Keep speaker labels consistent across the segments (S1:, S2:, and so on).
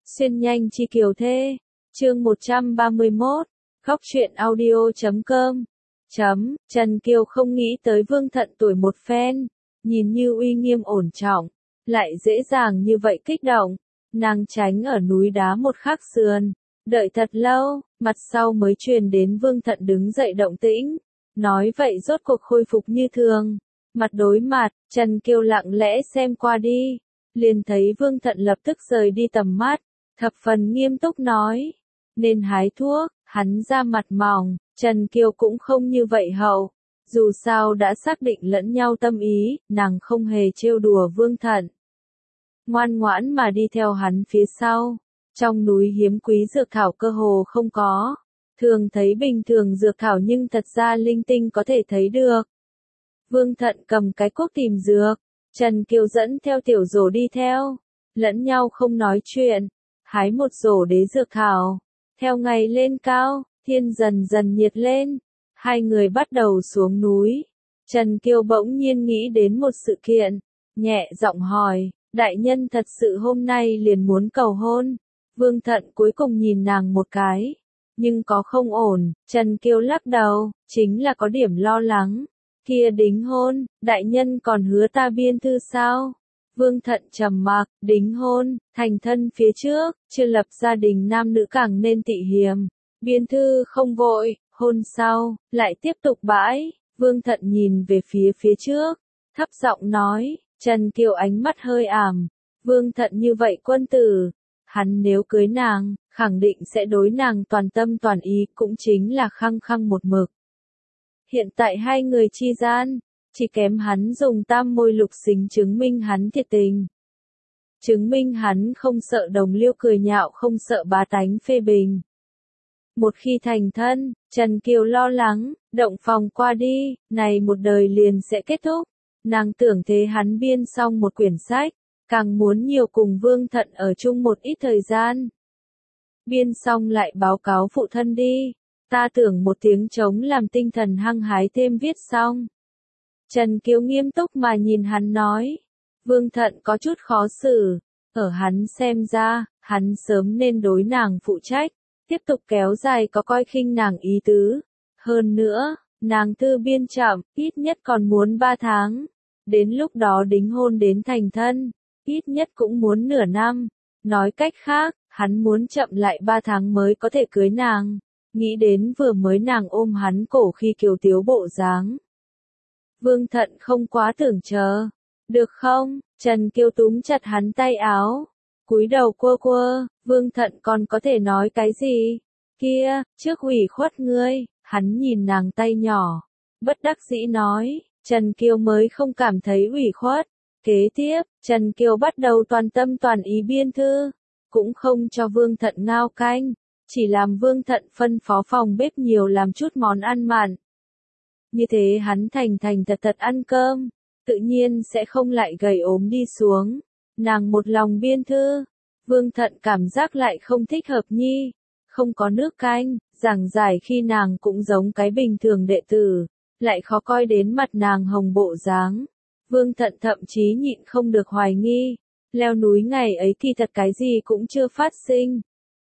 S1: Xuyên nhanh chi kiều thê. Chương 131. Góc truyện audio.com. Trần Kiều không nghĩ tới Vương Thận tuổi một phen, nhìn như uy nghiêm ổn trọng, lại dễ dàng như vậy kích động. Nàng tránh ở núi đá một khắc sườn, đợi thật lâu, mặt sau mới truyền đến Vương Thận đứng dậy động tĩnh. Nói vậy rốt cuộc khôi phục như thường. Mặt đối mặt, Trần Kiều lặng lẽ xem qua đi, liền thấy Vương Thận lập tức rời đi tầm mắt, thập phần nghiêm túc nói, nên hái thuốc. Hắn ra mặt mỏng, Trần Kiều cũng không như vậy hậu, dù sao đã xác định lẫn nhau tâm ý, nàng không hề trêu đùa Vương Thận. Ngoan ngoãn mà đi theo hắn phía sau, trong núi hiếm quý dược thảo cơ hồ không có, thường thấy bình thường dược thảo nhưng thật ra linh tinh có thể thấy được. Vương Thận cầm cái cuốc tìm dược, Trần Kiều dẫn theo tiểu rổ đi theo, lẫn nhau không nói chuyện, hái một rổ đế dược thảo. Theo ngày lên cao, thiên dần dần nhiệt lên, hai người bắt đầu xuống núi. Trần Kiều bỗng nhiên nghĩ đến một sự kiện, nhẹ giọng hỏi, đại nhân thật sự hôm nay liền muốn cầu hôn. Vương Thận cuối cùng nhìn nàng một cái, nhưng có không ổn. Trần Kiều lắc đầu, chính là có điểm lo lắng. Kia đính hôn, đại nhân còn hứa ta biên thư sao? Vương Thận trầm mặc, đính hôn, thành thân phía trước, chưa lập gia đình nam nữ càng nên tị hiềm. Biên thư không vội, hôn sau, lại tiếp tục bãi. Vương Thận nhìn về phía trước, thấp giọng nói, Trần Kiều ánh mắt hơi ảm. Vương Thận như vậy quân tử, hắn nếu cưới nàng, khẳng định sẽ đối nàng toàn tâm toàn ý, cũng chính là khăng khăng một mực. Hiện tại hai người chi gian, chỉ kém hắn dùng tam môi lục xính chứng minh hắn thiệt tình. Chứng minh hắn không sợ đồng liêu cười nhạo, không sợ bá tánh phê bình. Một khi thành thân, Trần Kiều lo lắng, động phòng qua đi, này một đời liền sẽ kết thúc. Nàng tưởng thế hắn biên xong một quyển sách, càng muốn nhiều cùng Vương Thận ở chung một ít thời gian. Biên xong lại báo cáo phụ thân đi, ta tưởng một tiếng trống làm tinh thần hăng hái thêm viết xong. Trần Kiều nghiêm túc mà nhìn hắn nói. Vương Thận có chút khó xử. Ở hắn xem ra, hắn sớm nên đối nàng phụ trách. Tiếp tục kéo dài có coi khinh nàng ý tứ. Hơn nữa, nàng thư biên chậm, ít nhất còn muốn 3 tháng. Đến lúc đó đính hôn đến thành thân, ít nhất cũng muốn nửa năm. Nói cách khác, hắn muốn chậm lại 3 tháng mới có thể cưới nàng. Nghĩ đến vừa mới nàng ôm hắn cổ khi kiều tiếu bộ dáng. Vương Thận không quá tưởng chờ. Được không? Trần Kiều túm chặt hắn tay áo. Cúi đầu quơ, Vương Thận còn có thể nói cái gì? Kia, trước ủy khuất ngươi. Hắn nhìn nàng tay nhỏ, bất đắc dĩ nói. Trần Kiều mới không cảm thấy ủy khuất. Kế tiếp, Trần Kiều bắt đầu toàn tâm toàn ý biên thư. Cũng không cho Vương Thận ngao canh. Chỉ làm Vương Thận phân phó phòng bếp nhiều làm chút món ăn mặn. Như thế hắn thành thật ăn cơm, tự nhiên sẽ không lại gầy ốm đi xuống. Nàng một lòng biên thư, Vương Thận cảm giác lại không thích hợp nhi, không có nước canh, giảng giải khi nàng cũng giống cái bình thường đệ tử, lại khó coi đến mặt nàng hồng bộ dáng. Vương Thận thậm chí nhịn không được hoài nghi, leo núi ngày ấy kỳ thật cái gì cũng chưa phát sinh.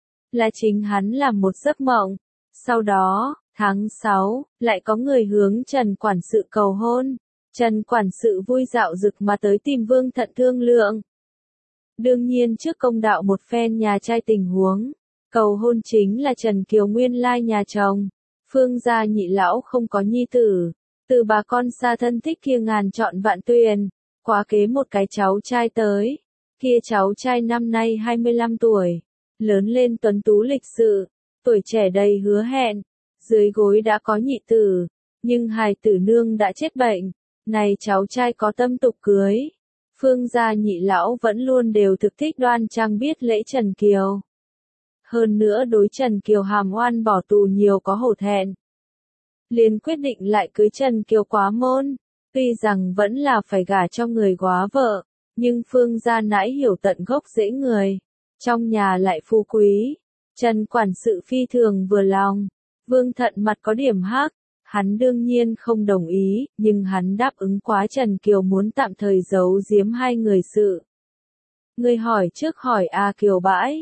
S1: Là chính hắn làm một giấc mộng. Sau đó, tháng 6, lại có người hướng Trần Quản sự cầu hôn. Trần Quản sự vui dạo dực mà tới tìm Vương Thận thương lượng. Đương nhiên trước công đạo một phen nhà trai tình huống. Cầu hôn chính là Trần Kiều nguyên lai nhà chồng. Phương gia nhị lão không có nhi tử. Từ bà con xa thân thích kia ngàn chọn vạn tuyển. Quá kế một cái cháu trai tới. Kia cháu trai năm nay 25 tuổi. Lớn lên tuấn tú lịch sự. Tuổi trẻ đầy hứa hẹn. Dưới gối đã có nhị tử, nhưng hài tử nương đã chết bệnh, này cháu trai có tâm tục cưới. Phương gia nhị lão vẫn luôn đều thực thích đoan trang biết lễ Trần Kiều. Hơn nữa đối Trần Kiều hàm oan bỏ tù nhiều có hổ thẹn. Liền quyết định lại cưới Trần Kiều quá môn, tuy rằng vẫn là phải gả cho người góa vợ, nhưng Phương gia nãi hiểu tận gốc rễ người, trong nhà lại phú quý. Trần Quản sự phi thường vừa lòng. Vương Thận mặt có điểm hắc, hắn đương nhiên không đồng ý, nhưng hắn đáp ứng quá Trần Kiều muốn tạm thời giấu giếm hai người sự. Ngươi hỏi trước hỏi A Kiều bãi,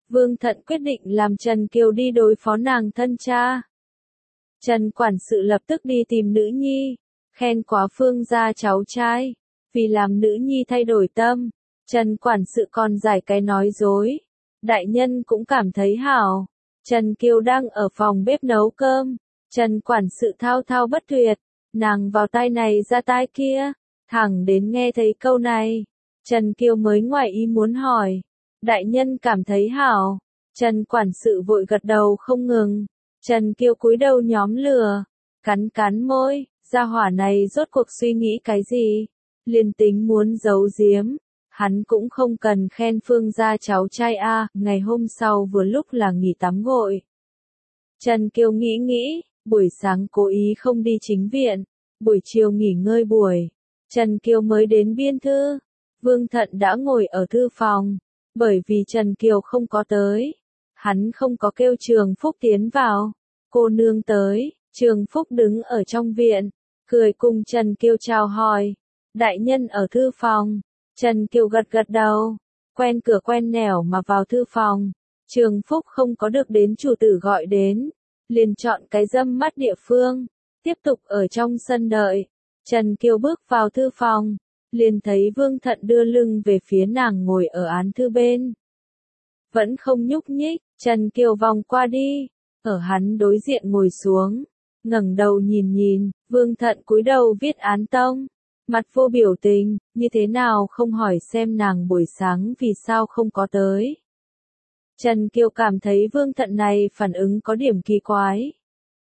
S1: Vương Thận quyết định làm Trần Kiều đi đối phó nàng thân cha. Trần quản sự lập tức đi tìm nữ nhi, khen quá Phương gia cháu trai, vì làm nữ nhi thay đổi tâm. Trần quản sự còn giải cái nói dối. Đại nhân cũng cảm thấy hảo. Trần Kiều đang ở phòng bếp nấu cơm. Trần quản sự thao thao bất tuyệt, nàng vào tai này ra tai kia, thẳng đến nghe thấy câu này. Trần Kiều mới ngoài ý muốn hỏi, đại nhân cảm thấy hảo. Trần quản sự vội gật đầu không ngừng. Trần Kiều cúi đầu nhóm lửa, cắn cắn môi, gia hỏa này rốt cuộc suy nghĩ cái gì, liền tính muốn giấu giếm, hắn cũng không cần khen Phương gia cháu trai a. Ngày hôm sau vừa lúc là nghỉ tắm gội. Trần Kiều nghĩ, buổi sáng cố ý không đi chính viện, buổi chiều nghỉ ngơi buổi. Trần Kiều mới đến biên thư, Vương Thận đã ngồi ở thư phòng, bởi vì Trần Kiều không có tới. Hắn không có kêu Trường Phúc tiến vào. Cô nương tới, Trường Phúc đứng ở trong viện, cười cùng Trần Kiều chào hỏi. Đại nhân ở thư phòng. Trần Kiều gật gật đầu, quen cửa quen nẻo mà vào thư phòng. Trường Phúc không có được đến chủ tử gọi đến, liền chọn cái râm mắt địa phương, tiếp tục ở trong sân đợi. Trần Kiều bước vào thư phòng, liền thấy Vương Thận đưa lưng về phía nàng ngồi ở án thư bên. Vẫn không nhúc nhích, Trần Kiều vòng qua đi, ở hắn đối diện ngồi xuống, ngẩng đầu nhìn, Vương Thận cúi đầu viết án tông, mặt vô biểu tình, như thế nào không hỏi xem nàng buổi sáng vì sao không có tới. Trần Kiều cảm thấy Vương Thận này phản ứng có điểm kỳ quái.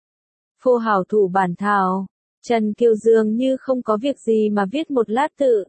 S1: Phô hảo thủ bản thảo, Trần Kiều dường như không có việc gì mà viết một lát tự.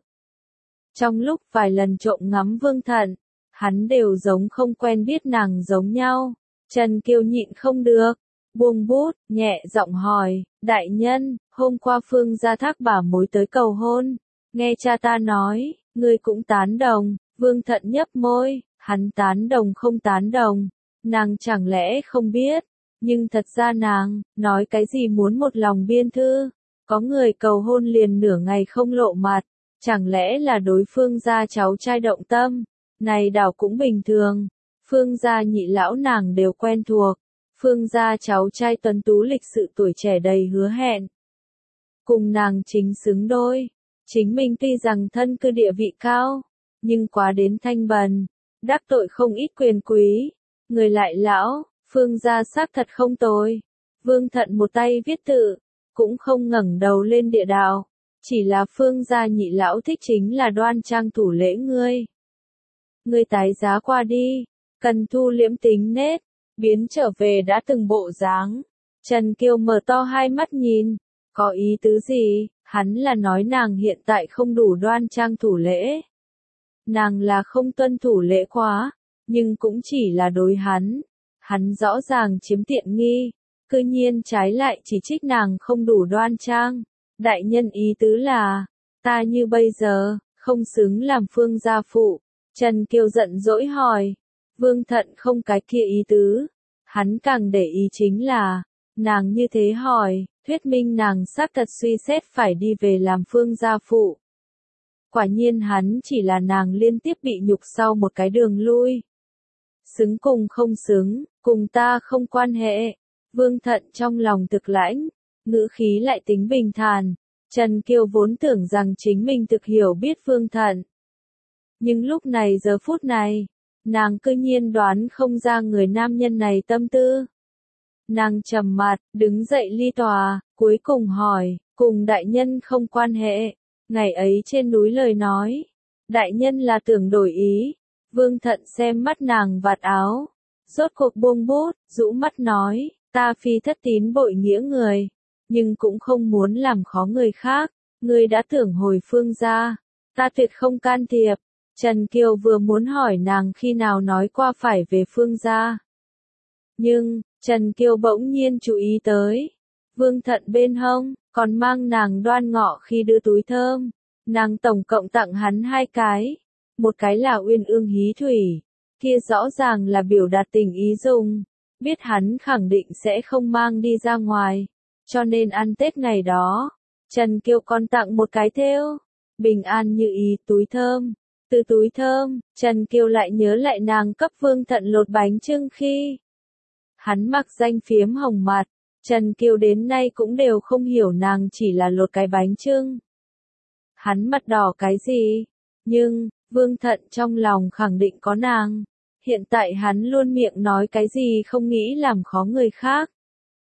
S1: Trong lúc vài lần trộm ngắm Vương Thận, hắn đều giống không quen biết nàng giống nhau. Trần Kiều nhịn không được, buông bút, nhẹ giọng hỏi, đại nhân, hôm qua Phương gia thác bà mối tới cầu hôn, nghe cha ta nói, ngươi cũng tán đồng. Vương Thận nhấp môi, hắn tán đồng không tán đồng, nàng chẳng lẽ không biết, nhưng thật ra nàng, nói cái gì muốn một lòng biên thư, có người cầu hôn liền nửa ngày không lộ mặt, chẳng lẽ là đối phương gia cháu trai động tâm, này đảo cũng bình thường. Phương gia nhị lão nàng đều quen thuộc, Phương gia cháu trai tuấn tú lịch sự tuổi trẻ đầy hứa hẹn. Cùng nàng chính xứng đôi, chính mình tuy rằng thân cư địa vị cao, nhưng quá đến thanh bần, đắc tội không ít quyền quý, người lại lão, Phương gia xác thật không tồi. Vương Thận một tay viết tự, cũng không ngẩng đầu lên địa đạo, chỉ là Phương gia nhị lão thích chính là đoan trang thủ lễ ngươi. Ngươi tái giá qua đi, cần thu liễm tính nết, biến trở về đã từng bộ dáng. Trần Kiều mở to hai mắt nhìn, có ý tứ gì, hắn là nói nàng hiện tại không đủ đoan trang thủ lễ. Nàng là không tuân thủ lễ quá, nhưng cũng chỉ là đối hắn rõ ràng chiếm tiện nghi, cư nhiên trái lại chỉ trích nàng không đủ đoan trang. Đại nhân ý tứ là, ta như bây giờ, không xứng làm Phương gia phụ. Trần Kiều giận dỗi hỏi, Vương Thận không cái kia ý tứ, hắn càng để ý chính là, nàng như thế hỏi, thuyết minh nàng xác thật suy xét phải đi về làm Phương gia phụ. Quả nhiên hắn chỉ là nàng liên tiếp bị nhục sau một cái đường lui. Xứng cùng không xứng, cùng ta không quan hệ. Vương Thận trong lòng thực lãnh, ngữ khí lại tính bình thản. Trần Kiều vốn tưởng rằng chính mình thực hiểu biết Vương Thận. Nhưng lúc này giờ phút này, nàng cư nhiên đoán không ra người nam nhân này tâm tư. Nàng trầm mặt, đứng dậy ly tòa, cuối cùng hỏi, cùng đại nhân không quan hệ. Ngày ấy trên núi lời nói, đại nhân là tưởng đổi ý. Vương Thận xem mắt nàng vạt áo, rốt cuộc buông bút, rũ mắt nói, ta phi thất tín bội nghĩa người, nhưng cũng không muốn làm khó người khác, ngươi đã tưởng hồi Phương gia, ta tuyệt không can thiệp. Trần Kiều vừa muốn hỏi nàng khi nào nói qua phải về Phương gia. Nhưng, Trần Kiều bỗng nhiên chú ý tới, Vương Thận bên hông, còn mang nàng đoan ngọ khi đưa túi thơm, nàng tổng cộng tặng hắn 2 cái. Một cái là Uyên Ương Hí Thủy, kia rõ ràng là biểu đạt tình ý dùng, biết hắn khẳng định sẽ không mang đi ra ngoài, cho nên ăn Tết ngày đó, Trần Kiều còn tặng một cái thêu, bình an như ý túi thơm, Từ túi thơm, Trần Kiều lại nhớ lại nàng cấp Vương Thận lột bánh chưng khi hắn mặc danh phiếm hồng mặt. Trần Kiều đến nay cũng đều không hiểu nàng chỉ là lột cái bánh chưng. Hắn mặt đỏ cái gì? Nhưng, Vương Thận trong lòng khẳng định có nàng. Hiện tại hắn luôn miệng nói cái gì không nghĩ làm khó người khác.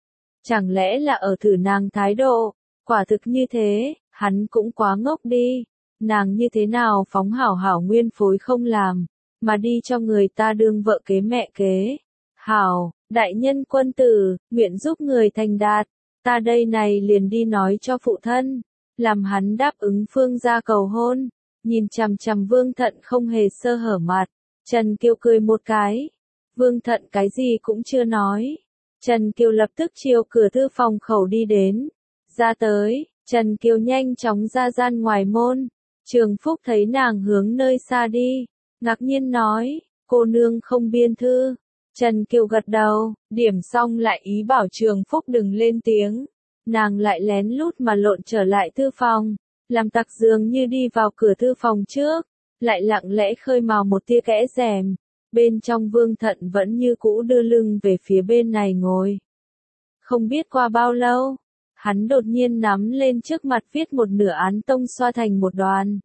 S1: Chẳng lẽ là ở thử nàng thái độ? Quả thực như thế, hắn cũng quá ngốc đi. Nàng như thế nào phóng hảo hảo nguyên phối không làm, mà đi cho người ta đương vợ kế mẹ kế. Hảo, đại nhân quân tử, nguyện giúp người thành đạt. Ta đây này liền đi nói cho phụ thân, làm hắn đáp ứng Phương gia cầu hôn. Nhìn chằm chằm Vương Thận không hề sơ hở mặt, Trần Kiều cười một cái. Vương Thận cái gì cũng chưa nói. Trần Kiều lập tức chiều cửa thư phòng khẩu đi đến. Ra tới, Trần Kiều nhanh chóng ra gian ngoài môn. Trường Phúc thấy nàng hướng nơi xa đi, ngạc nhiên nói, cô nương không biên thư. Trần Kiều gật đầu, điểm xong lại ý bảo Trường Phúc đừng lên tiếng. Nàng lại lén lút mà lộn trở lại thư phòng, làm tặc dường như đi vào cửa thư phòng trước, lại lặng lẽ khơi mào một tia kẽ rèm. Bên trong Vương Thận vẫn như cũ đưa lưng về phía bên này ngồi. Không biết qua bao lâu, hắn đột nhiên nắm lên trước mặt viết một nửa án tông xoa thành một đoàn.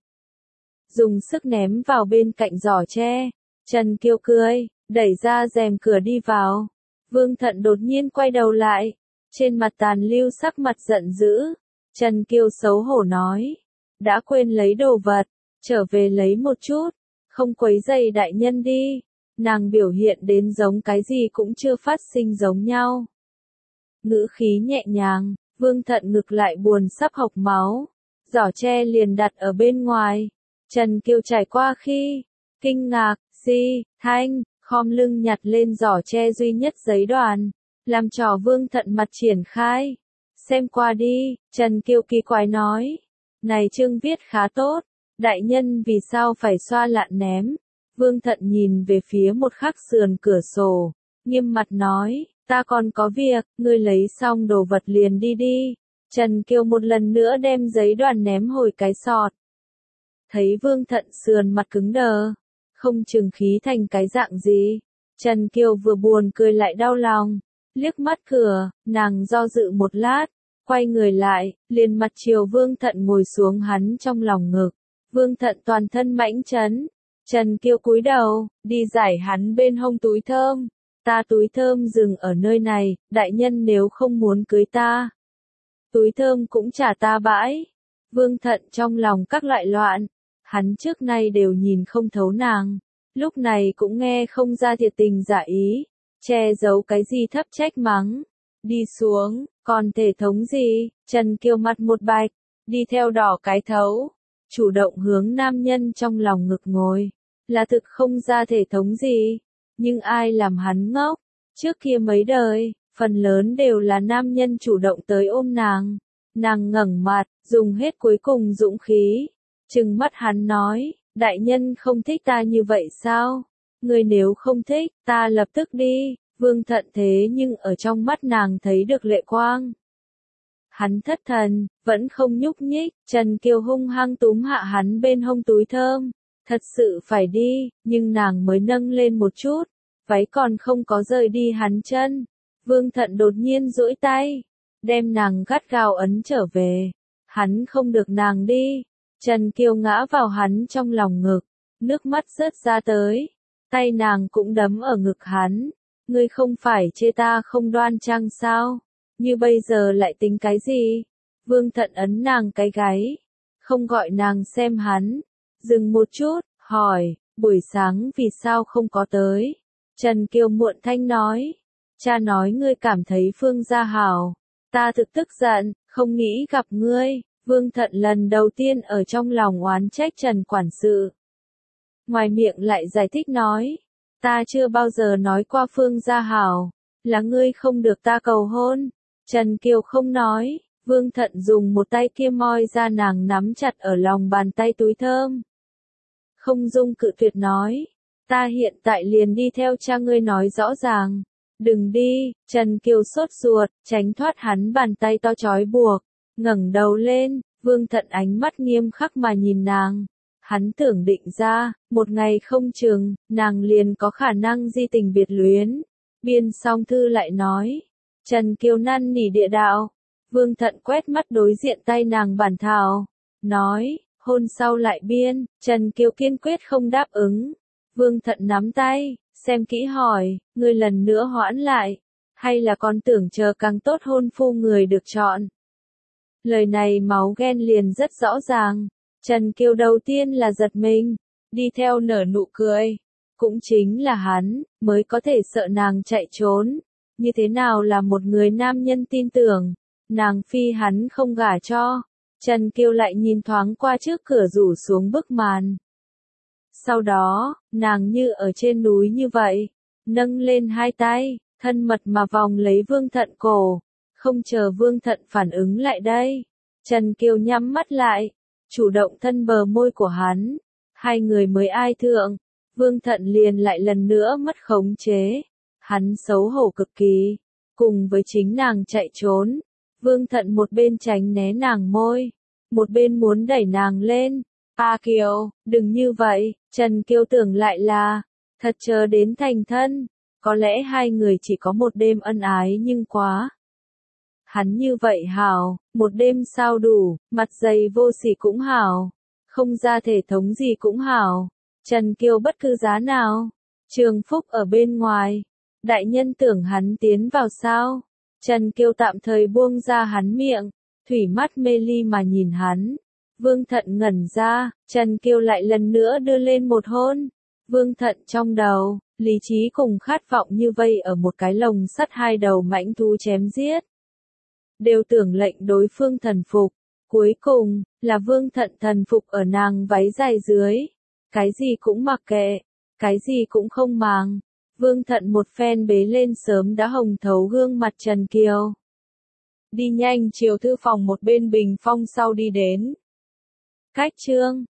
S1: Dùng sức ném vào bên cạnh giỏ tre. Trần Kiều cười, đẩy ra rèm cửa đi vào. Vương Thận đột nhiên quay đầu lại. Trên mặt tàn lưu sắc mặt giận dữ. Trần Kiều xấu hổ nói. Đã quên lấy đồ vật, trở về lấy một chút. Không quấy rầy đại nhân đi. Nàng biểu hiện đến giống cái gì cũng chưa phát sinh giống nhau. Ngữ khí nhẹ nhàng, Vương Thận ngực lại buồn sắp hộc máu. Giỏ tre liền đặt ở bên ngoài. Trần Kiều trải qua khi, kinh ngạc, thanh, khom lưng nhặt lên giỏ tre duy nhất giấy đoàn, làm trò Vương Thận mặt triển khai. Xem qua đi, Trần Kiều kỳ quái nói. Này chương viết khá tốt, đại nhân vì sao phải xoa lạn ném? Vương Thận nhìn về phía một khắc sườn cửa sổ, nghiêm mặt nói, ta còn có việc, ngươi lấy xong đồ vật liền đi đi. Trần Kiều một lần nữa đem giấy đoàn ném hồi cái sọt. Thấy Vương Thận sườn mặt cứng đờ, không chừng khí thành cái dạng gì. Trần Kiều vừa buồn cười lại đau lòng, liếc mắt cửa, nàng do dự một lát, quay người lại, liền mặt chiều Vương Thận ngồi xuống hắn trong lòng ngực. Vương Thận toàn thân mãnh chấn. Trần Kiều cúi đầu, đi giải hắn bên hông túi thơm. Ta túi thơm dừng ở nơi này, đại nhân nếu không muốn cưới ta. Túi thơm cũng trả ta bãi. Vương Thận trong lòng các loại loạn. Hắn trước nay đều nhìn không thấu nàng. Lúc này cũng nghe không ra thiệt tình giả ý. Che giấu cái gì thấp trách mắng. Đi xuống, còn thể thống gì? Trần Kiều mặt một bạch, đi theo đỏ cái thấu. Chủ động hướng nam nhân trong lòng ngực ngồi. Là thực không ra thể thống gì. Nhưng ai làm hắn ngốc? Trước kia mấy đời, phần lớn đều là nam nhân chủ động tới ôm nàng. Nàng ngẩng mặt, dùng hết cuối cùng dũng khí. Trừng mắt hắn nói, đại nhân không thích ta như vậy sao? Người nếu không thích, ta lập tức đi. Vương Thận thế nhưng ở trong mắt nàng thấy được lệ quang. Hắn thất thần, vẫn không nhúc nhích. Trần Kiều hung hăng túm hạ hắn bên hông túi thơm. Thật sự phải đi, nhưng nàng mới nâng lên một chút. Váy còn không có rời đi hắn chân. Vương Thận đột nhiên duỗi tay, đem nàng gắt gao ấn trở về. Hắn không được nàng đi. Trần Kiều ngã vào hắn trong lòng ngực, nước mắt rớt ra tới. Tay nàng cũng đấm ở ngực hắn. Ngươi không phải chê ta không đoan trang sao? Như bây giờ lại tính cái gì? Vương Thận ấn nàng cái gáy, không gọi nàng xem hắn. Dừng một chút, hỏi, buổi sáng vì sao không có tới? Trần Kiều muộn thanh nói, cha nói ngươi cảm thấy Phương gia hảo. Ta thực tức giận, không nghĩ gặp ngươi. Vương Thận lần đầu tiên ở trong lòng oán trách Trần quản sự. Ngoài miệng lại giải thích nói, ta chưa bao giờ nói qua Phương gia hảo, là ngươi không được ta cầu hôn. Trần Kiều không nói, Vương Thận dùng một tay kia moi ra nàng nắm chặt ở lòng bàn tay túi thơm. Không dung cự tuyệt nói, ta hiện tại liền đi theo cha ngươi nói rõ ràng. Đừng đi. Trần Kiều sốt ruột, tránh thoát hắn bàn tay to trói buộc, ngẩng đầu lên. Vương Thận ánh mắt nghiêm khắc mà nhìn nàng, Hắn tưởng định ra, một ngày không chừng, nàng liền có khả năng di tình biệt luyến. Biên xong thư lại nói. Trần Kiều năn nỉ địa đạo. Vương Thận quét mắt đối diện tay nàng bản thảo. Nói, hôn sau lại biên, Trần Kiều kiên quyết không đáp ứng. Vương Thận nắm tay, xem kỹ hỏi, ngươi lần nữa hoãn lại. Hay là con tưởng chờ càng tốt hôn phu người được chọn. Lời này máu ghen liền rất rõ ràng. Trần Kiều đầu tiên là giật mình, đi theo nở nụ cười. Cũng chính là hắn, mới có thể sợ nàng chạy trốn. Như thế nào là một người nam nhân tin tưởng, nàng phi hắn không gả cho. Trần Kiều lại nhìn thoáng qua trước cửa rủ xuống bức màn. Sau đó, nàng như ở trên núi như vậy, nâng lên hai tay, thân mật mà vòng lấy Vương Thận cổ. Không chờ Vương Thận phản ứng lại đây, Trần Kiều nhắm mắt lại, chủ động thân bờ môi của hắn. Hai người mới ai thượng, Vương Thận liền lại lần nữa mất khống chế. Hắn xấu hổ cực kỳ, cùng với chính nàng chạy trốn. Vương Thận một bên tránh né nàng môi, một bên muốn đẩy nàng lên. A Kiều, đừng như vậy, Trần Kiều tưởng lại là, thật chờ đến thành thân. Có lẽ hai người chỉ có một đêm ân ái nhưng quá. Hắn như vậy hảo, một đêm sao đủ, mặt dày vô sỉ cũng hảo, không ra thể thống gì cũng hảo. Trần Kiều bất cứ giá nào, Trường Phúc ở bên ngoài, đại nhân tưởng hắn tiến vào sao. Trần Kiều tạm thời buông ra hắn miệng, thủy mắt mê ly mà nhìn hắn. Vương Thận ngẩn ra, Trần Kiều lại lần nữa đưa lên một hôn. Vương Thận trong đầu, lý trí cùng khát vọng như vây ở một cái lồng sắt hai đầu mãnh thú chém giết. Đều tưởng lệnh đối phương thần phục. Cuối cùng, là Vương Thận thần phục ở nàng váy dài dưới. Cái gì cũng mặc kệ, cái gì cũng không màng. Vương Thận một phen bế lên sớm đã hồng thấu gương mặt Trần Kiều. Đi nhanh chiều thư phòng một bên bình phong sau đi đến. Cách chương